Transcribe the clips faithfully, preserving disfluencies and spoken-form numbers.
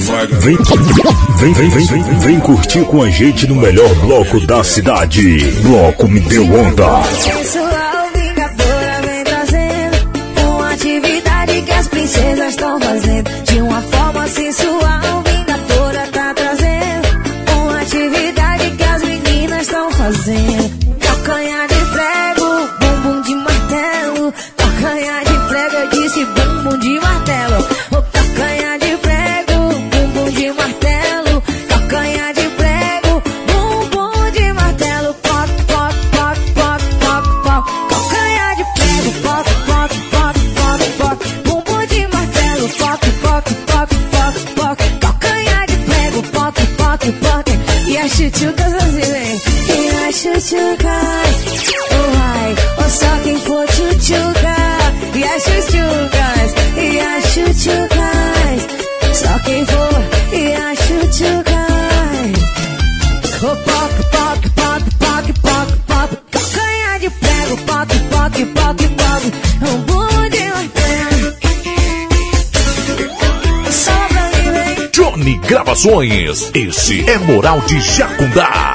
Vem, vem, vem, vem, vem, vem curtir com a gente no melhor bloco da cidade. Bloco Me Deu Onda. Sensual, vingadora, vem trazendo uma atividade que as princesas estão fazendo. De uma forma sensual, vingadora tá trazendo uma atividade que as meninas estão fazendo. Calcanhar de prego, bumbum de martelo. Calcanhar de prego, eu disse bumbum de martelo. O calcanhar de prego, bumbum de martelo. Calcanhar de prego, bumbum de martelo. Poc, poc, poc, poc, poc, poc. Calcanhar de prego, poc, poc, poc, poc, poc. Bumbum de martelo, poc, poc, poc, poc, poc. Calcanhar de prego, poc, poc, poc. E a chuchuca assim, e a chuchuca. Oh, ai, oh, só quem for chuchuca. E as chuchucas, e as chuchucas. Só quem for, e as chuchucas. Oh, poc, poc, poc, poc, poc, poc. Calcanhar de prego, poc, poc, poc, poc. Um bumbum de martelo. Só pra mim, vem. Johnny Gravações, esse é Moral de Jacundá.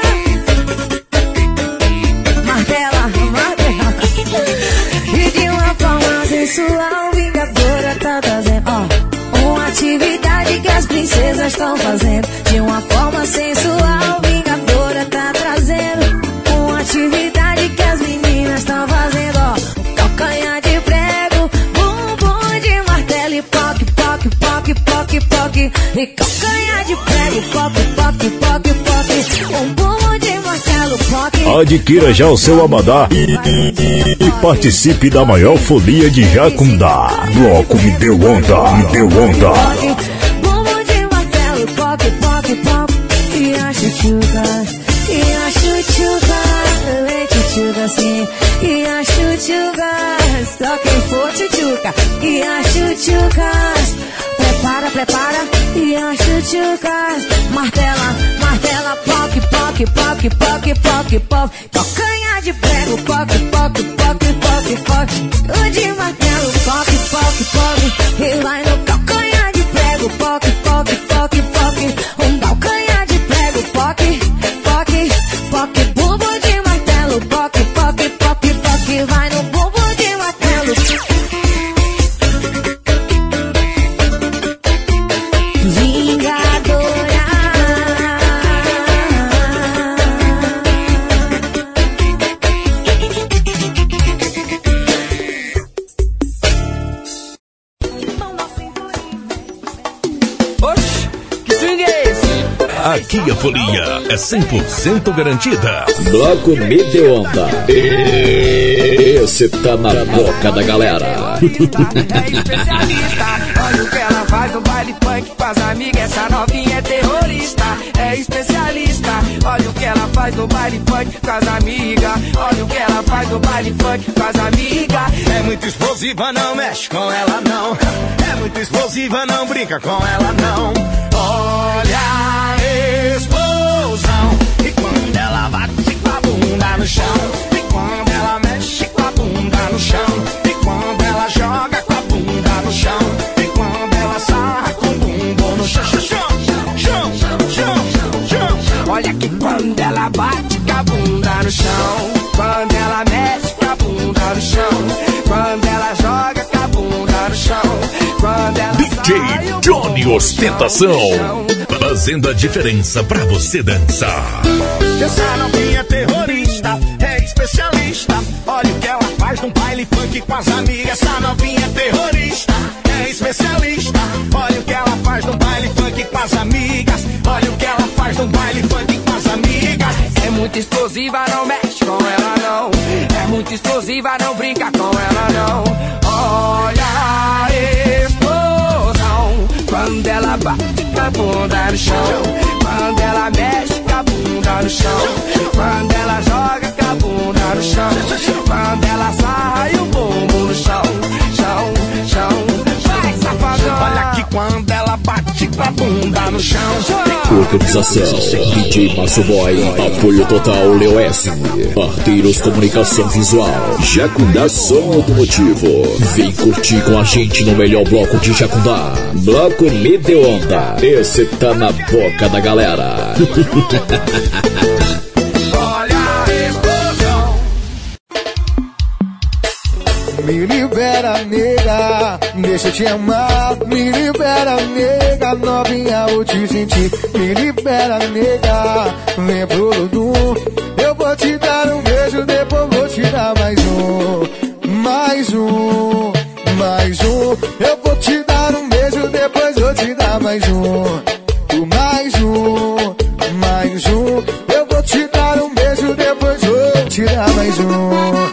Martela, martela. E de uma forma sensual, vingadora tá trazendo, ó, uma atividade que as princesas estão fazendo. De uma forma sensual, vingadora tá trazendo uma atividade que as meninas estão fazendo, ó. Calcanhar de prego, bumbum de martelo e poc, poc, poc, poc, poc. E calcanhar de prego, poc, poc, poc, poc. Um bumbum de martelo, poc. Adquira já o seu abadá e, e, e participe da maior folia de Jacundá. Bloco Me Deu Onda, Me Deu Onda. Bumbum de martelo, poc, poc, poc. E a chuchuca, e a chuchuca. Vem chuchuca assim, e a chuchuca. Só quem for chuchuca, e a chuchucas. Prepara, prepara, e a chuchucas. Martela, martela, poc, poc, poc, poc, poc, poc. Calcanhar de prego, poc, poc, poc, poc, poc. O de martelo, poc, poc, poc. E vai no calcanhar de prego, poc, poc, poc, poc. Um calcanhar de prego, poc, poc, poc. Bumbum de martelo, poc, poc, poc, poc. Vai no bumbum de martelo. Aqui a folia é cem por cento garantida. Bloco Me Deu Onda. Esse tá na boca da galera. É especialista, olha o que ela faz no baile funk com as amigas. Essa novinha é terrorista. É especialista, olha o que ela faz no baile funk com as amigas. Olha o que ela faz no baile funk com as amigas. É muito explosiva, não mexe com ela não. É muito explosiva, não brinca com ela não. Olha a explosão. E quando ela bate com a bunda no chão. E quando ela mexe com a bunda no chão. E quando ela joga com a bunda no chão. E quando ela sarra com o bumbum no chão. Chão, chão, chão, chão, chão. Olha que quando ela bate com a bunda no chão. Quando ela mexe com a bunda no chão. Quando ela joga com a bunda no chão. Quando ela D J Johnny Ostentação, fazendo a diferença pra você dançar. Essa novinha terrorista, é especialista. Olha o que ela faz num baile funk com as amigas. Essa novinha terrorista, é especialista. Olha o que ela faz num baile funk com as amigas. Olha o que ela faz num baile funk com as amigas. É muito explosiva, não mexe com ela não. É muito explosiva, não brinca com ela não. Olha a explosão. Quando ela bate com a bunda no chão. Quando ela mexe com a bunda no chão. Quando ela joga com a bunda no chão. Quando ela sarra e o bumbum no chão. Chão, chão, vai safadão. Olha que quando ela bate com a bunda no chão. Organização D J Márcio Boy, apoio total Leo S, Parteiros Comunicação Visual, Jacundá Som Automotivo. Vem curtir com a gente no melhor bloco de Jacundá, Bloco Me Dê Onda. Esse tá na boca da galera. Me libera, nega, deixa eu te amar. Me libera, nega, novinha, vou te sentir. Me libera, nega, vem pro Ludum. Eu vou te dar um beijo, depois vou te dar mais um. Mais um, mais um. Eu vou te dar um beijo, depois vou te dar mais um. Mais um, mais um. Eu vou te dar um beijo, depois vou te dar mais um.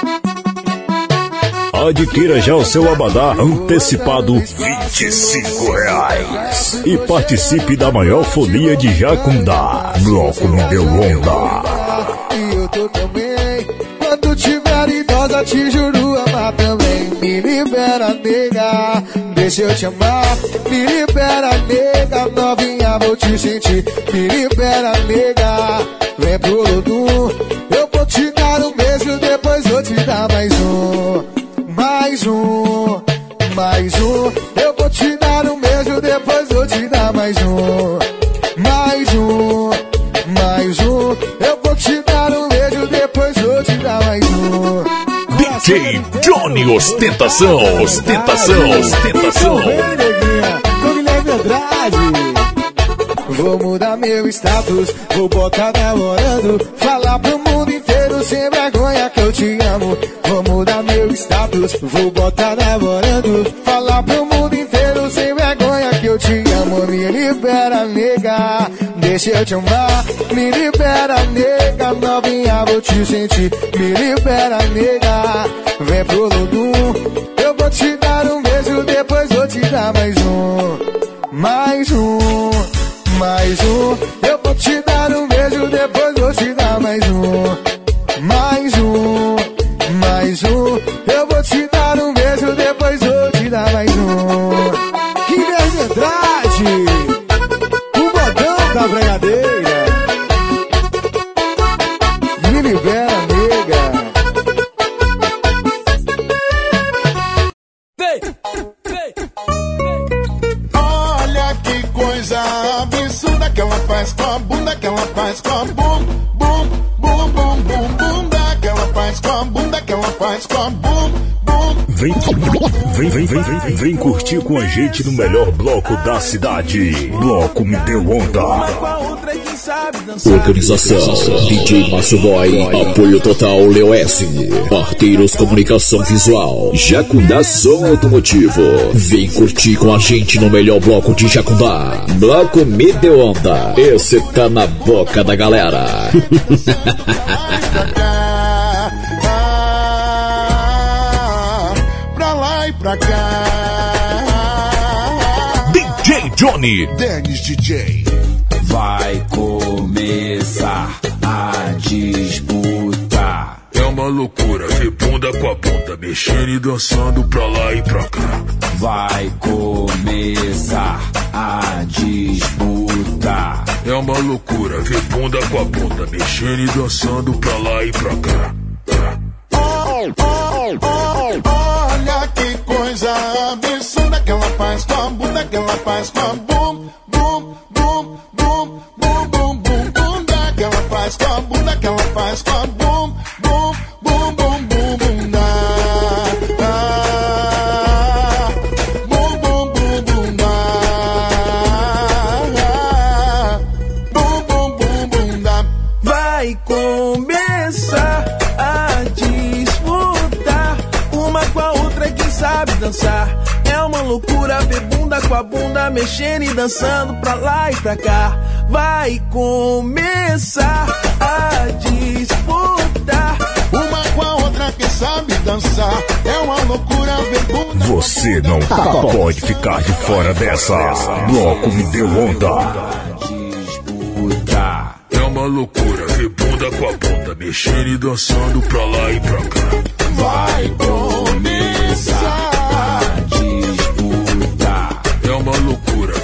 Adquira já o seu abadá antecipado vinte e cinco reais e participe da maior folia de Jacundá. Bloco Me Dê Onda. E eu tô também. Quando tiver idosa, te juro amar também. Me libera, nega, deixa eu te amar. Me libera, nega, novinha, vou te sentir. Me libera, nega, vem pro Ludum. Eu vou te dar um beijo, depois vou te dar mais um. Mais um, mais um. Eu vou te dar um beijo, depois vou te dar mais um. Mais um, mais um. Eu vou te dar um beijo, depois vou te dar mais um. D J Johnny Ostentação, ostentação, ostentação. Com Guilherme Andrade. Vou mudar meu status, vou botar namorando. Falar pro mundo inteiro sem vergonha que eu te amo. Vou mudar meu status, vou botar namorando. Falar pro mundo inteiro sem vergonha que eu te amo. Me libera, nega, deixa eu te amar. Me libera, nega, novinha, vou te sentir. Me libera, nega, vem pro Ludum. Eu vou te dar um beijo, depois vou te dar mais um. Mais um, mais um. Eu vou te dar um beijo, depois vou te dar mais um. Mais um, mais um. Eu vou te dar um beijo, depois vou te dar mais um. Guilherme Andrade, o modão da bregadeira. Me libera, nega. Vem, vem. Olha que coisa absurda que ela faz com a bunda, que ela faz com a bum, bum, bum, bum, bum, bunda, que ela faz com a bunda, que ela faz com a bum, bum. Vem, vem, vem, vem, vem, vem curtir com a gente no melhor bloco da cidade. Bloco Me Dê Onda. Organização D J Márcio Boy, apoio total Leo S, Parteiros Comunicação Visual, Jacundá Som Automotivo. Vem curtir com a gente no melhor bloco de Jacundá, Bloco Me Dê Onda. Esse tá na boca da galera. Pra lá e pra cá. D J Johnny, Dennis D J. Vai começar a disputa. é uma loucura ver bunda com a bunda mexendo e dançando pra lá e pra cá. Vai começar a disputa. É uma loucura ver bunda com a bunda mexendo e dançando pra lá e pra cá. Olha que coisa absurda que ela faz com a bunda, que ela faz com a bum, bum, bum, bum, bum, bum, bum, bunda, que ela faz com a bunda, que ela faz com a bum, bum, bum, bum, bum, bunda. Ah, bum, bum, bum, bunda. Bum, bum, bum, bunda. Vai começar a disputar. Uma com a outra que sabe dançar. É uma loucura ver bunda com a bunda mexendo e dançando pra lá e pra cá. Vai começar a disputar. Uma com a outra que sabe dançar. É uma loucura ver bunda. Você não pode ficar de fora dessa. Bloco Me Dê Onda. Disputar. É uma loucura ver bunda com a bunda mexendo e dançando pra lá e pra cá. Vai começar a disputar. É uma loucura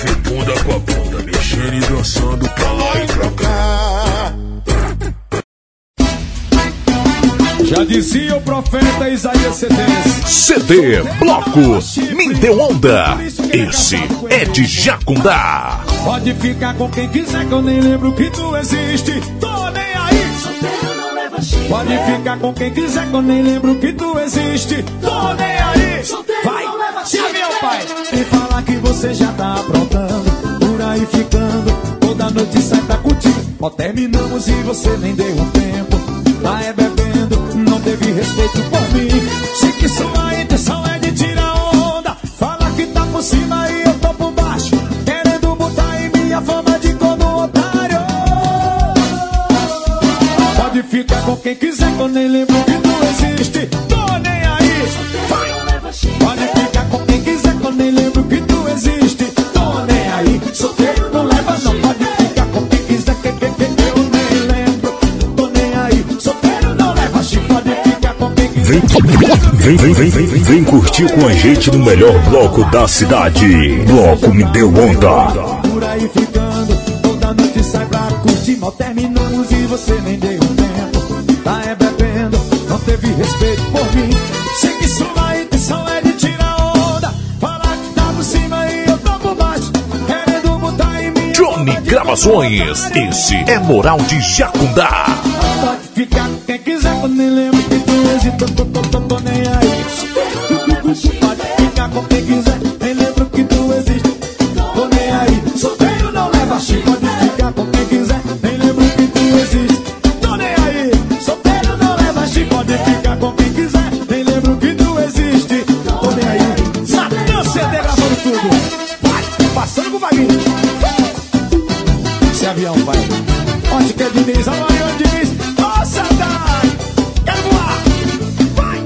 Dizia o profeta Isaías C D. C D Bloco Me Deu Onda. Esse é de Jacundá. Pode ficar com quem quiser que eu nem lembro que tu existe. Tô nem aí. Pode ficar com quem quiser que eu nem lembro que tu existe. Tô nem aí. Vai, se meu pai. E falar que você já tá aprontando, por aí ficando, toda noite sai pra curtir. Ó, terminamos e você nem deu um tempo. Tá é bebendo, não teve respeito por mim. Sei que sua intenção é de tirar onda, fala que tá por cima e eu tô por baixo, querendo botar em minha fama de corno otário. Pode ficar com quem quiser que eu nem lembro que tu existe. Tô nem aí. Vai. Pode ficar com quem quiser que eu nem lembro que tu existe. Tô nem aí. Solteiro não leva não. Pode ficar com quem quiser que, que, que, que eu nem lembro. Tô nem aí. Solteiro não leva chico. Pode ficar com quem quiser. Vem, vem, vem, vem, vem, vem curtir com a gente no melhor bloco da cidade. Bloco Me Deu Onda. Por aí ficando, toda noite sai pra curtir. Mal terminamos e você nem deu um tempo. Tá é bebendo, não teve respeito por mim. Sei que sua intenção é de tirar onda, falar que tá por cima e eu tô por baixo, querendo botar em mim. Johnny Gravações. Esse é Moral de Jacundá. Pode ficar com quem quiser, eu nem lembro que tu existe. Tô, tô, tô, tô, tô nem aí. Pode ficar com quem quiser, nem lembro que tu existe. Tô nem aí. Solteiro não leva chico. Pode ficar com quem quiser, nem lembro que tu existe. Tô nem aí. Solteiro não leva chico. Pode ficar com quem quiser, nem lembro que tu existe. Tô nem aí. Satã C D gravando tudo. Vai, passando com o Vaguinho. Esse avião vai. Onde que é Diniz? Amanhã Diniz. Ô, Satã! Quero voar! Vai!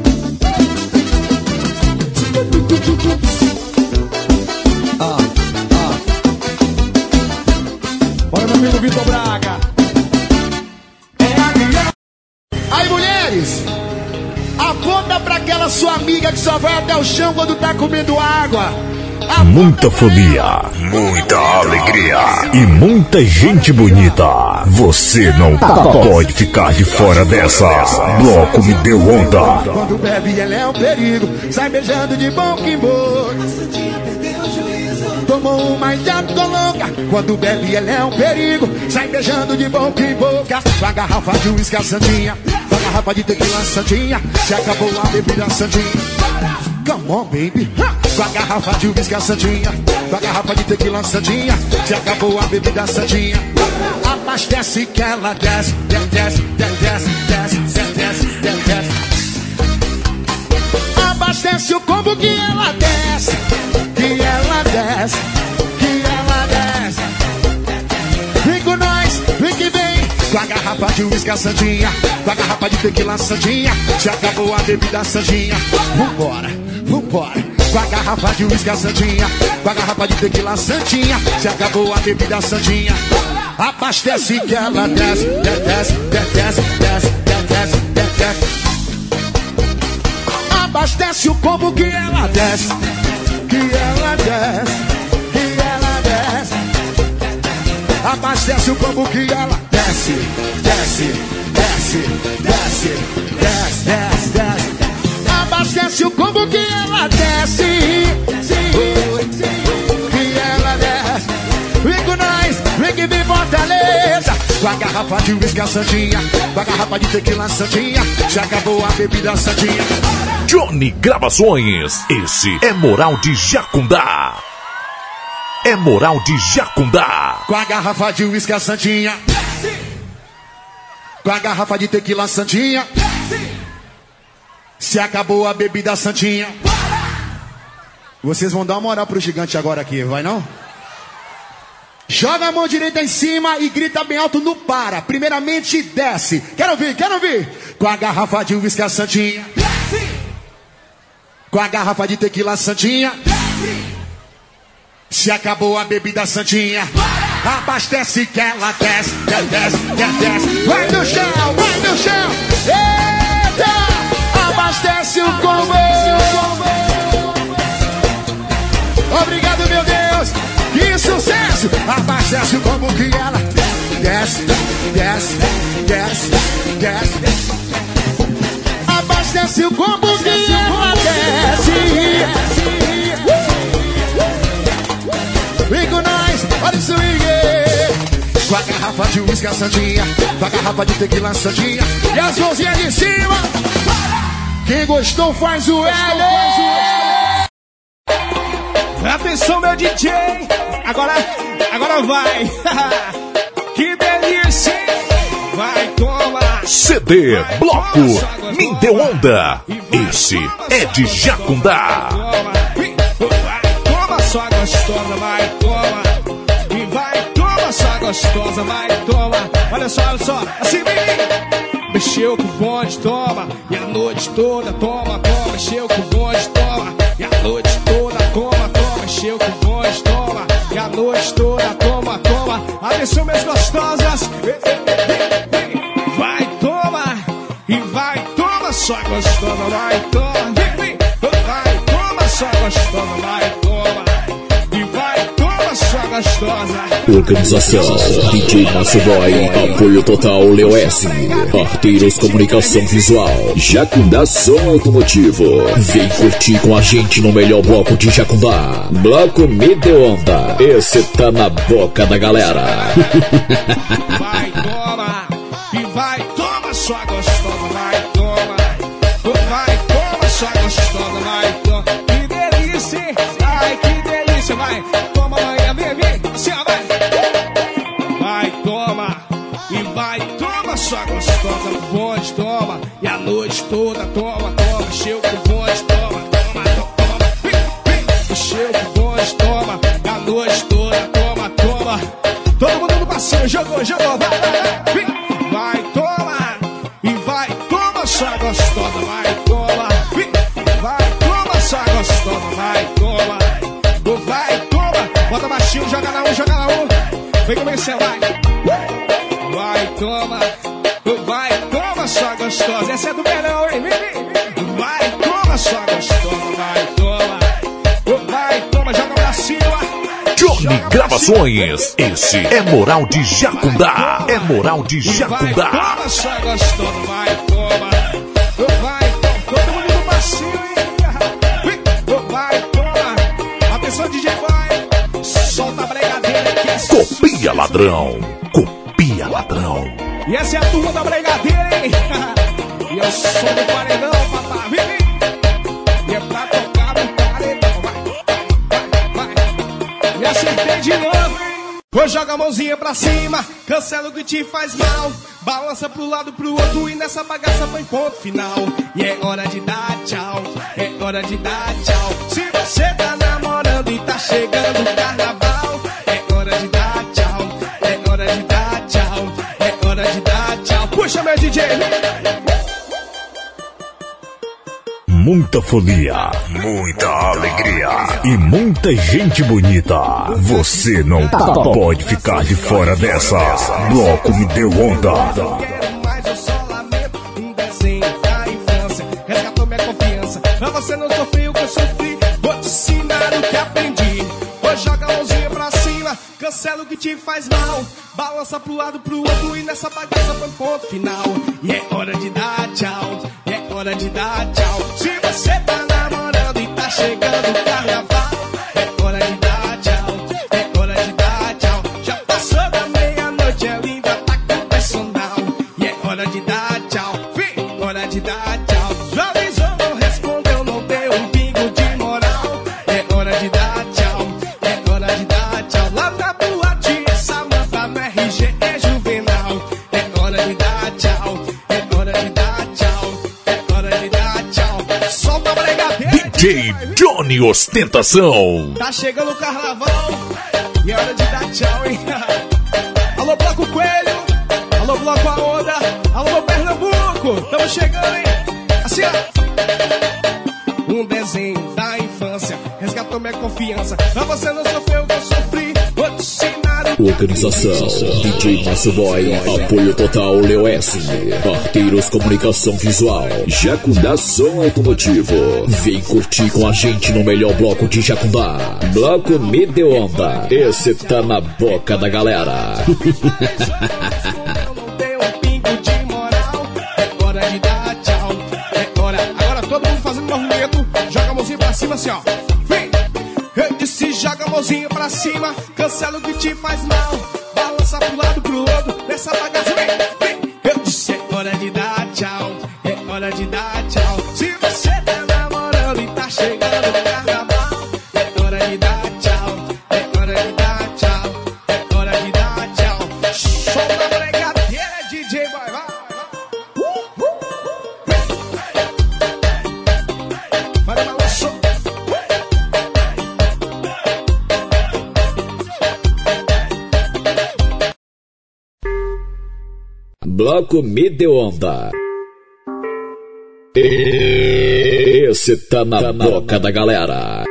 Ah, ah. Bora, meu amigo Vitor Braga. É avião. Aí, mulheres, aponta pra aquela sua amiga que só vai até o chão quando tá comendo água. Aponta Muita pra folia, ela. muita alegria e muita gente bonita. Você não pode ficar de fora dessa. Bloco Me Deu Onda. Quando bebe, ela é um perigo. Sai beijando de boca em boca. Tomou uma e já ficou louca. Quando bebe, ela é um perigo. Sai beijando de boca em boca. Com a garrafa de uísque, a santinha. Com a garrafa de tequila, santinha. Se acabou a bebida, santinha. Come on, baby. Com a garrafa de uísque, a santinha. Com a garrafa de tequila, santinha. Se acabou a bebida, santinha. Abastece que ela desce. Desce, desce, desce, desce, desce, desce, desce. Abastece o combo que ela desce. Que ela desce. Que ela desce. Vem com nós, vem que vem. Com a garrafa de uísque, a santinha. Com a garrafa de tequila, santinha. Se acabou a bebida, santinha. Vambora, vambora. Com a garrafa de uísque, a santinha. Com a garrafa de tequila, santinha. Se acabou a bebida, santinha. Abastece que ela desce. Desce, desce, desce, desce, desce, desce. Abastece o combo que ela desce. Que ela desce. Que ela desce. Abastece o combo que ela desce. Desce, desce, desce, desce, desce, desce. Abastece o combo que ela desce. Que ela desce. Vem com nós, vem que vem Fortaleza. Com a garrafa de uísque, a santinha. Com a garrafa de tequila, santinha. Já acabou a bebida, santinha. Johnny Gravações. Esse é Moral de Jacundá. É Moral de Jacundá. Com a garrafa de uísque, a santinha. Com a garrafa de tequila, santinha. Se acabou a bebida, santinha. Vocês vão dar uma moral pro gigante agora aqui, vai não? Joga a mão direita em cima e grita bem alto no para. Primeiramente desce. Quero ouvir, quero ouvir. Com a garrafa de uísque, a santinha. Com a garrafa de tequila, santinha. Se acabou a bebida, santinha. Abastece que ela desce, desce, desce, desce. Vai no chão, vai no chão. Eita! Abastece o combo. Obrigado, meu Deus. Que sucesso. Abastece o combo que ela desce, desce, desce, desce. Abastece Esse o combo que enlouquece. Vem com nós, olha o swing. Com a garrafa de uísque, a santinha. Com a garrafa de tequila, santinha. E as mãozinhas de cima. Quem gostou faz o L. Atenção, meu D J. Agora, agora vai. Que delícia. Vai, toma. C D Bloco Me Deu Onda. Esse é de Jacundá. Toma só gostosa, vai, toma. E vai, toma só gostosa, vai, toma. Olha só, olha só, assim vem. Mexeu com o bonde, toma. E a noite toda, toma, toma. Mexeu com o bonde, toma. E a noite toda, toma, toma. Mexeu com o bonde, toma. E a noite toda, toma, toma. Atenção, minhas gostosas. Vai, toma. E vai, toma só gostosa, vai, toma. Vai, toma só gostosa, vai, toma. E vai, toma só gostosa. Organização D J Márcio Boy, apoio total Leo S, Arteiros Comunicação Visual, Jacundá Som Automotivo. Vem curtir com a gente no melhor bloco de Jacundá, Bloco Me Deu Onda. Esse tá na boca da galera. Vai, toma, e vai, toma só gostosa, vai, toma. Vai, toma só gostosa, vai, toma. Que delícia, ai, que delícia, vai. Toma, manhã, vem, vem, assim, ó, vai. Vai, toma, e vai, toma só gostosa, bonde, toma. E a noite toda, toma, toma, encheu com o bonde, toma, toma, toma, vem, vem. Encheu com o bonde, toma, e a noite toda, toma, toma. Todo mundo no passeio, jogou, jogou, vai, vai, vai. Vai, toma, e vai, toma só gostosa, vai, toma. Vai, toma só gostosa, vai, toma. Vai, toma, bota baixinho, joga na um, joga na um. Vem começar, vai. Vai, toma, vai, toma só gostosa. Essa é do verão, hein, vem, vem. Vai, toma só gostosa, vai, toma. Vai, toma, joga pra cima. Johnny Gravações. Esse é moral de Jacundá. É moral de Jacundá. Vai, toma só gostosa, vai, toma. Vai, toma, todo mundo no passinho, hein. Vai, toma. Atenção, D J Boy. Solta a bregadeira que é Copia ladrão. Copia ladrão. E essa é a turma da bregadeira, hein. E eu sou do paredão, papai. Vem, vem. E é pra tocar no paredão. Vai, vai, vai. Me acertei de novo, hein. Vou jogar a mãozinha pra cima, cancela o que te faz mal. Balança pro lado, pro outro e nessa bagaça põe ponto final. E é hora de dar tchau, é hora de dar tchau. Se você tá namorando e tá chegando o carnaval, é hora de dar tchau, é hora de dar tchau, é hora de dar tchau. Puxa, meu D J! Muita folia, muita alegria e muita gente bonita. Você não pode ficar de fora dessa. Bloco Me Deu Onda. Mas eu só lamento um desenho da infância. Resgatou minha confiança. Pra você não sofrer o que eu sofri, vou te ensinar o que aprendi. Vou jogar a mãozinha pra cima, cancela o que te faz mal. Balança pro lado, pro outro e nessa bagaça põe ponto final. E é hora de dar tchau, é hora de dar tchau. Se você tá namorando e tá chegando o carnaval, é hora de dar tchau, é hora de dar tchau. Já passou da meia-noite, é linda, tá com personal. E é hora de dar tchau, vem, hora de dar tchau. Visualizou, não respondeu, não deu um pingo de moral. É hora de dar tchau, é hora de dar tchau. Lá na boate, Samanta, no R G é juvenal. É hora de dar tchau, é hora de dar tchau, é hora de dar tchau. Solta a bregadeira, D J Johnny Ostentação. tá chegando o carnaval e é hora de dar tchau, hein? Alô, Bloco Coelho, alô, Bloco A Onda, alô, Pernambuco, tamo chegando, hein? Assim, ó. Um desenho da infância resgatou minha confiança. Pra você não sofrer o que eu sofri, vou te ensinar o Organização D J Márcio Boy, apoio total Leo S, Arteiros Comunicação Visual, Jacundá Som Automotivo. Vem curtir com a gente no melhor bloco de Jacundá, Bloco Me Deu Onda. Esse tá na boca da galera. não tem um pingo de moral. É hora de dar tchau, é hora cima assim, ó. Vem! Eu disse joga a mãozinha pra cima, cancela o que te faz mal. Balança pro lado pro outro, nessa bagaça, vem, vem. Eu disse é hora de dar tchau, é hora de dar tchau. Se você tá namorando e tá chegando no carnaval, é hora de dar tchau, é hora de dar tchau, é hora de dar tchau. Solta a bregadeira, D J, vai, vai. Vai, balançou. Bloco Me Deu Onda. Esse tá na boca da galera.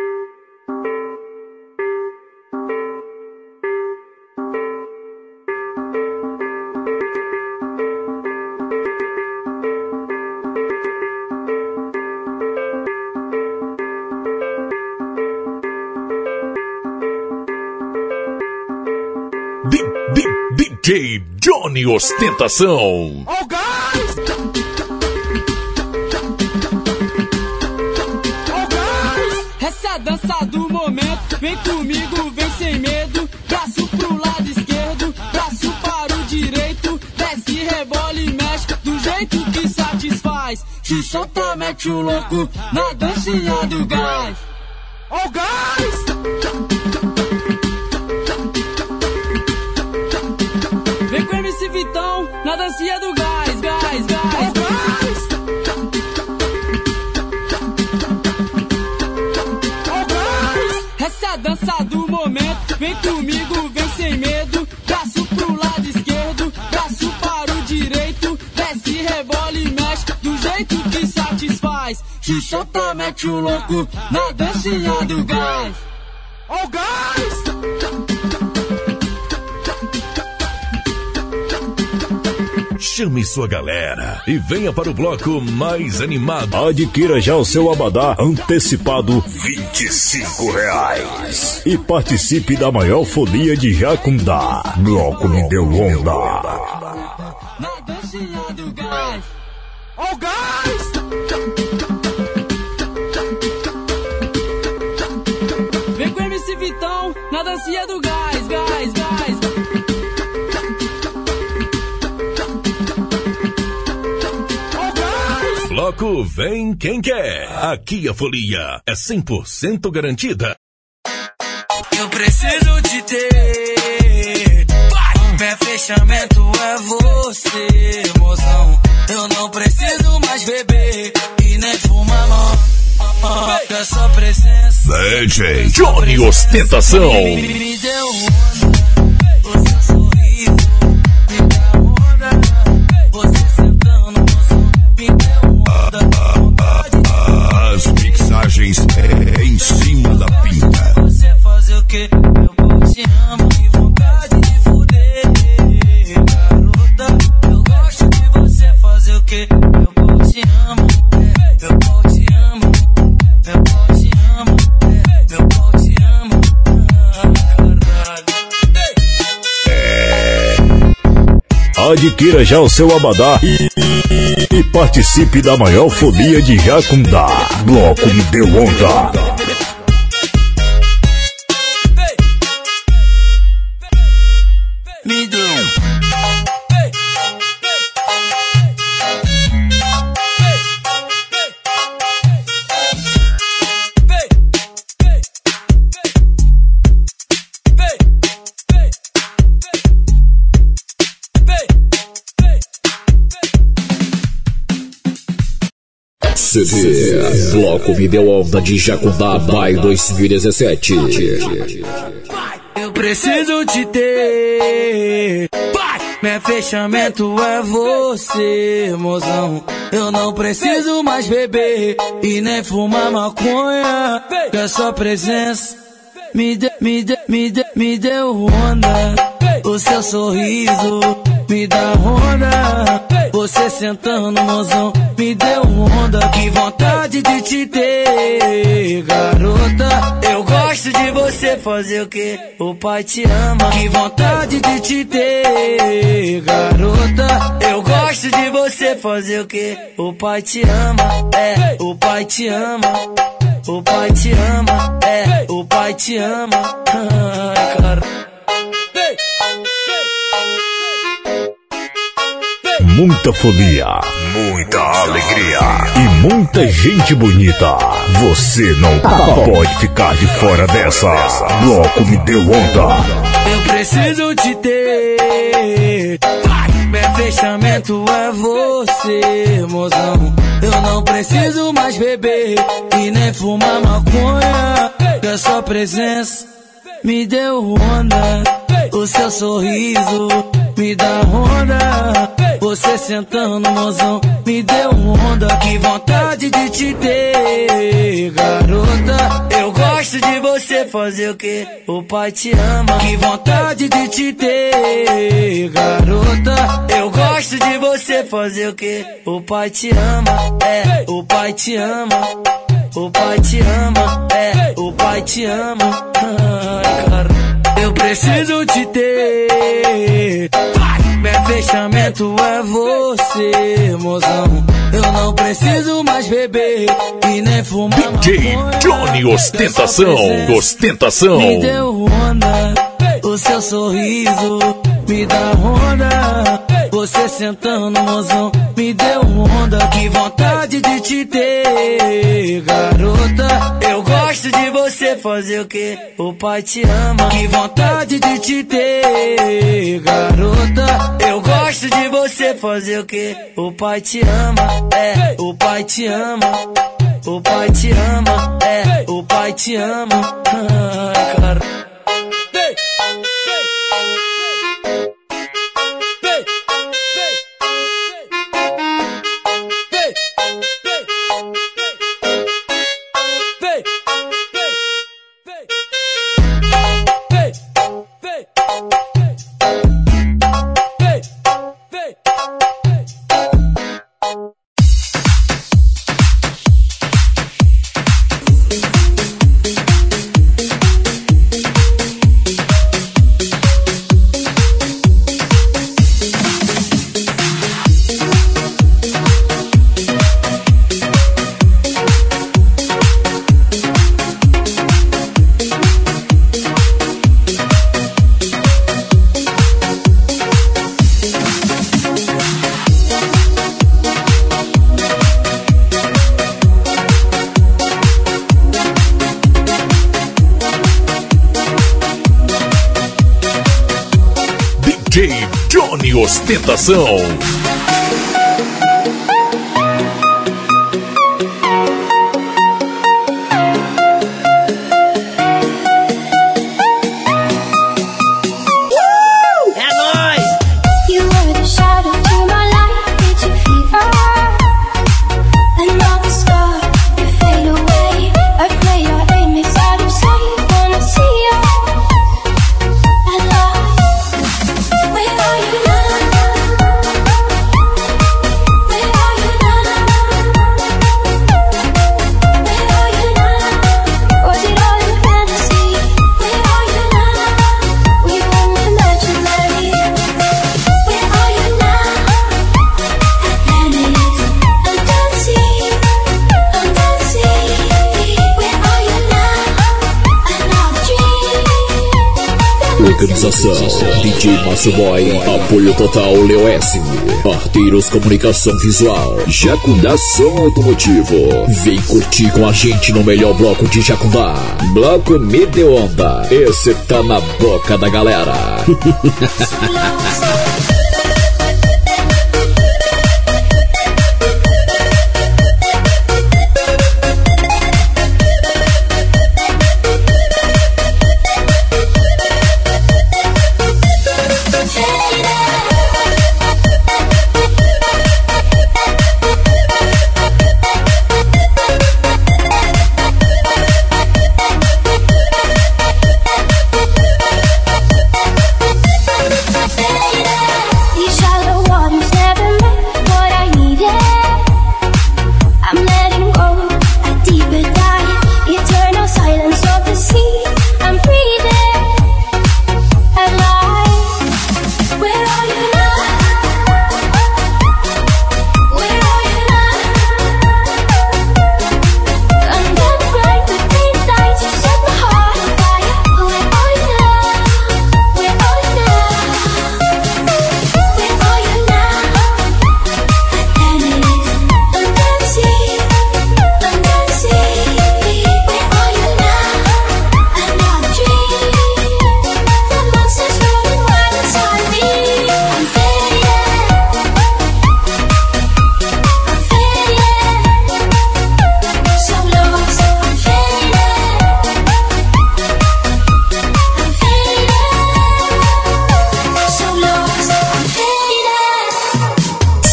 D J Johnny Ostentação. Oh, guys! Oh, guys! Essa é a dança do momento. Vem comigo, vem sem medo. Braço pro lado esquerdo, braço para o direito. Desce, rebola e mexe do jeito que satisfaz. Se solta, mete o louco na dancinha do gás. Oh, guys! Vem com M C Vitão na dancinha do gás, gás, gás, gás. Oh, guys! Essa é a dança do momento. Vem comigo, vem sem medo. Braço pro lado esquerdo, braço para o direito. Desce, rebola e mexe do jeito que satisfaz. Se solta, mete o louco na dancinha do gás. Oh, guys! Chame sua galera e venha para o bloco mais animado. Adquira já o seu abadá antecipado vinte e cinco reais e participe da maior folia de Jacundá. Bloco Me Deu Onda. Na dancinha do gás. Oh, guys! Vem com M C Vitão na dancinha do gás, gás, gás. Bloco Vem Quem Quer. Aqui a folia é cem por cento garantida. Eu preciso te ter. Meu fechamento é você, mozão. Eu não preciso mais beber e nem fumar, não. Com essa presença D J Johnny Ostentação. me deu onda. O seu sorriso me dá onda. Você sentando, mozão, me deu onda. As mixagens é em cima da pinta. Você fazer o que? Eu te amo, que vontade de fuder, garota. Eu gosto de você fazer o que? Eu te amo, eu te amo, eu te amo, eu te amo, caralho. Adquira já o seu abadá e, e, e participe da maior folia de Jacundá. Bloco Me Deu Onda. Me deu. C D Bloco Me Deu Onda de Jacundá by dois mil e dezessete. Eu preciso te ter. Meu fechamento é você, mozão. Eu não preciso mais beber e nem fumar maconha. Com essa presença me deu, me deu, me deu, me deu onda. O seu sorriso me dá onda. Você sentando, mozão, me deu onda. Que vontade de te ter, garota. Eu gosto de você fazer o que? O pai te ama. Que vontade de te ter, garota. Eu gosto de você fazer o que? O pai te ama. É, o pai te ama. o pai te ama, é, o pai te ama. Ai, cara. Muita folia, muita alegria e muita gente bonita. Você não pode ficar de fora dessa. Bloco Me Deu Onda. Eu preciso te ter. Meu fechamento é você, mozão. Eu não preciso mais beber e nem fumar maconha. Que a sua presença me deu onda. O seu sorriso me dá onda. Você sentando, mozão, me deu onda. Que vontade de te ter, garota. Eu gosto de você fazer o que? O pai te ama. Que vontade de te ter, garota. Eu gosto de você fazer o que? O pai te ama, é, o pai te ama. O pai te ama, é, o pai te ama. Ai, cara. Eu preciso te ter. Meu fechamento é você, mozão. Eu não preciso mais beber e nem fumar D J maconha. Johnny Ostentação, ostentação. Me deu onda, o seu sorriso me dá onda. Você sentando, mozão, me deu onda. Que vontade de te ter, garota. Eu gosto de você fazer o que? O pai te ama. Que vontade de te ter, garota. Eu gosto de você fazer o que? O pai te ama, é, o pai te ama. O pai te ama, é, o pai te ama. Ai, cara. D J Johnny Ostentação. Organização D J Márcio Boy, apoio total Leo S, Arteiros Comunicação Visual, Jacundá Som Automotivo. Vem curtir com a gente no melhor bloco de Jacundá, Bloco Me Deu Onda. Esse tá na boca da galera.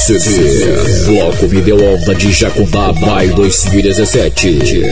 C D Bloco Me Deu Onda de Jacundá by dois mil e dezessete.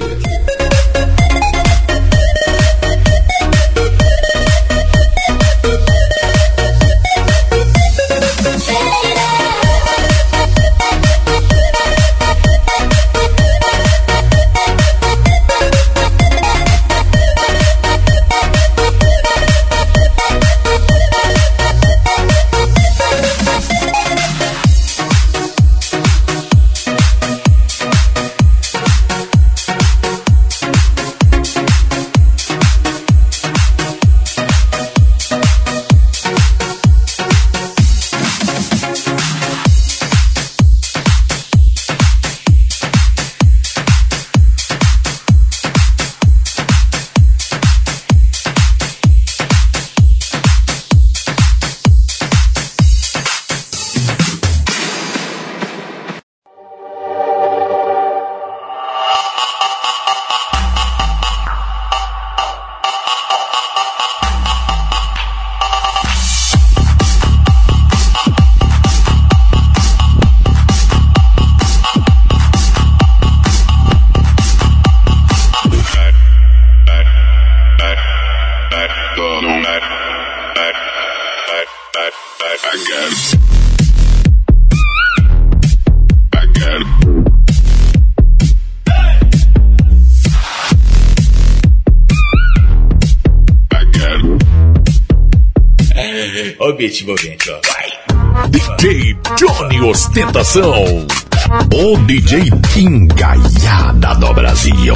Ó o beat envolvente, ó. Vai. D J Johnny Ostentação. O D J engaiada do Brasil.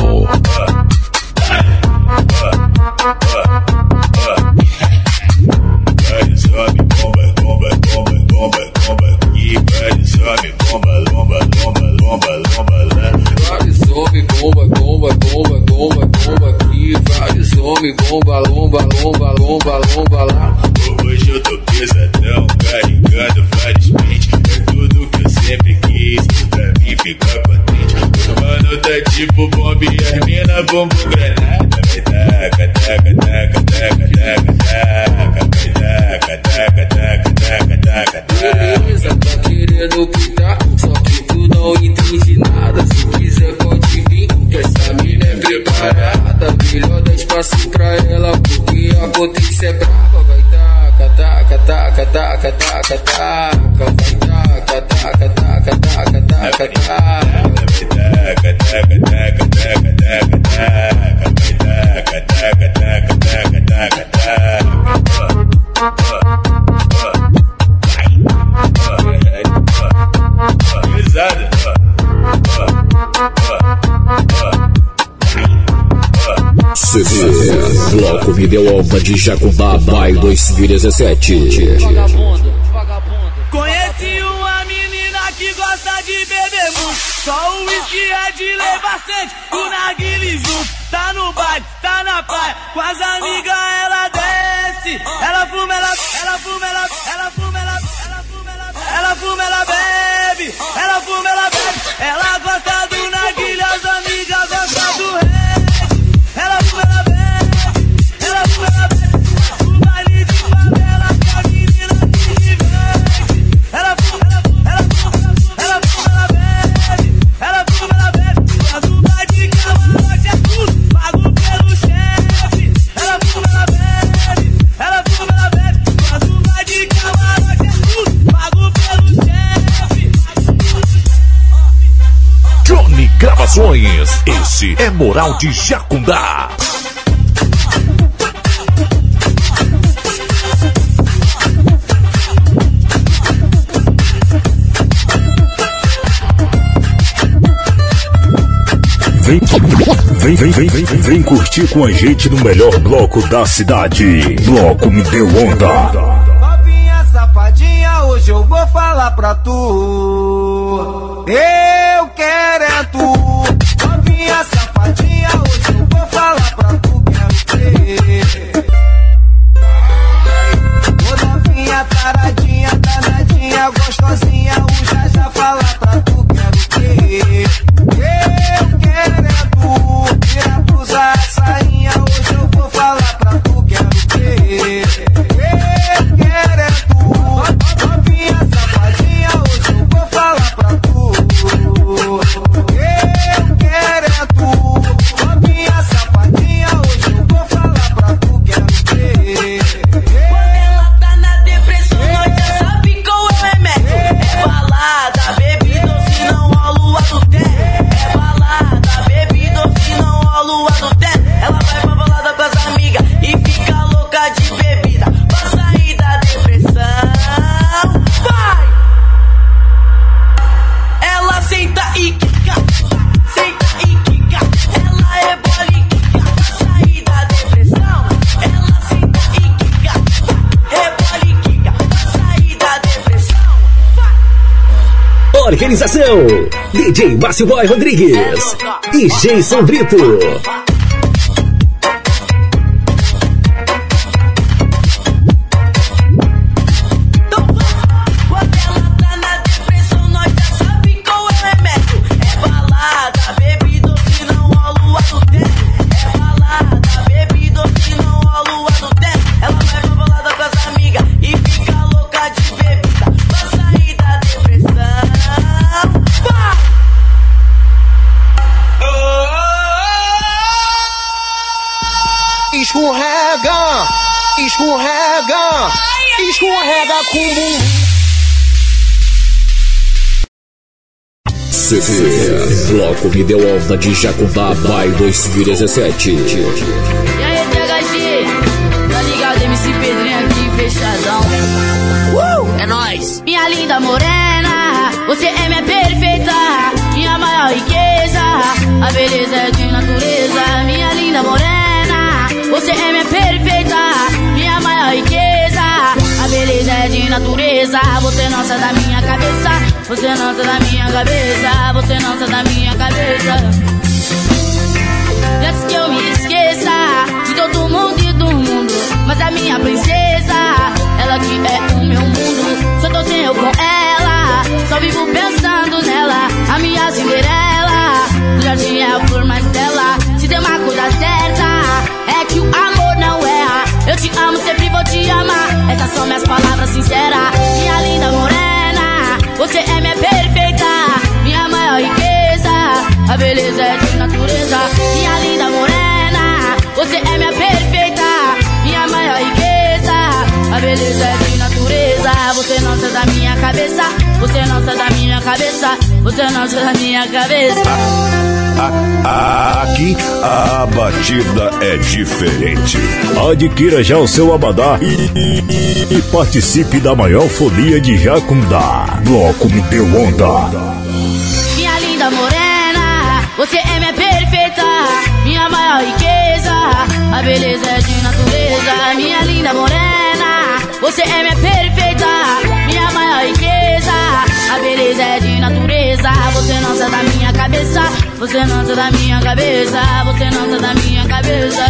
Vai, sobe, bomba, bomba, bomba, bomba, bomba. E vai, sobe, bomba, bomba, bomba, bomba, bomba, lá. Vai, sobe, bomba, bomba, bomba, bomba, bomba. E vai, sobe, bomba, lomba, lomba, lomba, lomba, lá. Hoje eu tô pesadão, carregando vários pentes. É tudo que eu sempre quis, pra mim ficar patente. O mano tá tipo bomba e as mina bomba granada. Me taca, taca, taca, taca, taca, taca. Me taca, taca, taca, taca, taca, taca. Beleza, tá querendo pintar, só que tu não entende nada. Se quiser pode vir, que essa mina é preparada. Melhor dar espaço pra ela, porque a potência é brava. Vai taca, taca, taca, taca, taca, taca. Vai taca, taca, taca, taca, taca, taca. Me taca, taca, taca, taca, taca, taca. Me taca, taca, taca, taca, taca, taca. Pesada. C D Bloco Me Deu Onda de Jacundá by dois mil e dezessete. Vagabundo, vagabundo. Conheci uma menina que gosta de beber muito. Só o whisky é de lei bastante. O narguile junto, tá no baile, tá na praia. Com as amigas ela desce. Ela fuma, ela, ela fuma, ela, ela fuma, ela, ela fuma, ela, ela fuma, ela bebe. Ela fuma, ela bebe. Ela gosta do narguile, as amigas gostam do rei. Ela fuma, ela bebe. Ela fuma, ela bebe. O baile de favela que a menina se diverte. Ela fuma, ela fuma, ela fuma, ela fuma, ela bebe. Ela fuma, ela bebe. Faz um baile de camarote, é tudo pago pelo chefe. Ela fuma, ela bebe. Ela fuma, ela bebe. Faz um baile de camarote, é tudo pago pelo chefe. Johnny Gravações. Esse é Moral de Jacundá. Vem, vem, vem, vem, vem, vem curtir com a gente no melhor bloco da cidade. Bloco Me Deu Onda. Novinha safadinha, hoje eu vou falar pra tu. Eu quero é tu. Novinha safadinha, hoje eu vou falar pra tu. Quero ter. Ô novinha taradinha, danadinha, gostosinha, o já já fala pra tu. Quero ter. Eu quero é tu. Tira a blusa, a sainha, hoje eu vou falar pra tu. Quero ter. Eu quero é tu. Novinha safadinha, hoje eu Organização: D J Márcio Boy Rodrigues e Jason Brito. Escorrega, escorrega, escorrega com bumbum. C T Bloco Me Deu Onda de Jacundá by dois mil e dezessete. E aí, T H G, tá ligado? M C Pedrinho aqui, fechadão. Uh! É nóis. Minha linda morena, você é minha perfeita, minha maior riqueza, a beleza é de natureza. Minha linda morena, você é minha perfeita, minha maior riqueza, a beleza é de natureza. Você não sai da minha cabeça, você não sai da minha cabeça, você não sai da minha cabeça. E antes que eu me esqueça de todo mundo e do mundo, mas a minha princesa, ela que é o meu mundo. Só tô sem eu com ela, só vivo pensando nela, a minha Cinderela. Do jardim é a flor mais bela. Se tem uma coisa certa, é que o amor não erra. Eu te amo, sempre vou te amar. Essas são minhas palavras sinceras. Minha linda morena, você é minha perfeita, minha maior riqueza, a beleza é de natureza. Minha linda morena, você é minha perfeita, minha maior riqueza, a beleza é de natureza. Você não sai da minha cabeça, você não sai da minha cabeça, você não sai da minha cabeça. Aqui a batida é diferente. Adquira já o seu abadá e, e, e participe da maior folia de Jacundá. Bloco Me Deu Onda. Minha linda morena, você é minha perfeita, minha maior riqueza, a beleza é de natureza. Minha linda morena, você é minha perfeita, minha maior riqueza, a beleza é de natureza. Você não sai da minha cabeça, você não sai da minha cabeça, você não sai da minha cabeça.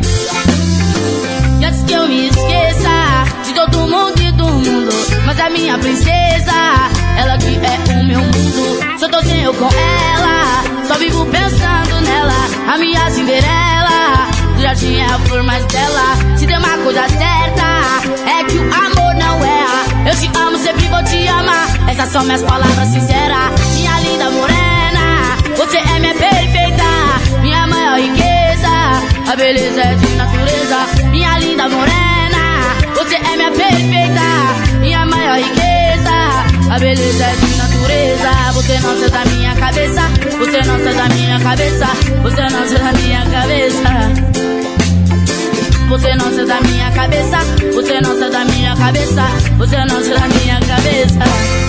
E antes que eu me esqueça de todo mundo e do mundo, mas a minha princesa, ela que é o meu mundo. Só tô sem eu com ela, só vivo pensando nela, a minha Cinderela. Do jardim é a flor mais bela. Se tem uma coisa certa, é que o amor não erra. Eu te amo, sempre vou te amar. Essas são minhas palavras sinceras. Minha linda morena, você é minha perfeita, minha maior riqueza, a beleza é de natureza. Minha linda morena, você é minha perfeita, minha maior riqueza, a beleza é de natureza. Você não sai da minha cabeça, você não sai da minha cabeça, você não sai da minha cabeça. Você não sai da minha cabeça, você não sai da minha cabeça, você não sai da minha cabeça.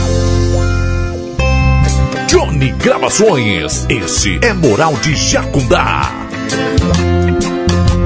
Johnny Gravações, esse é Moral de Jacundá.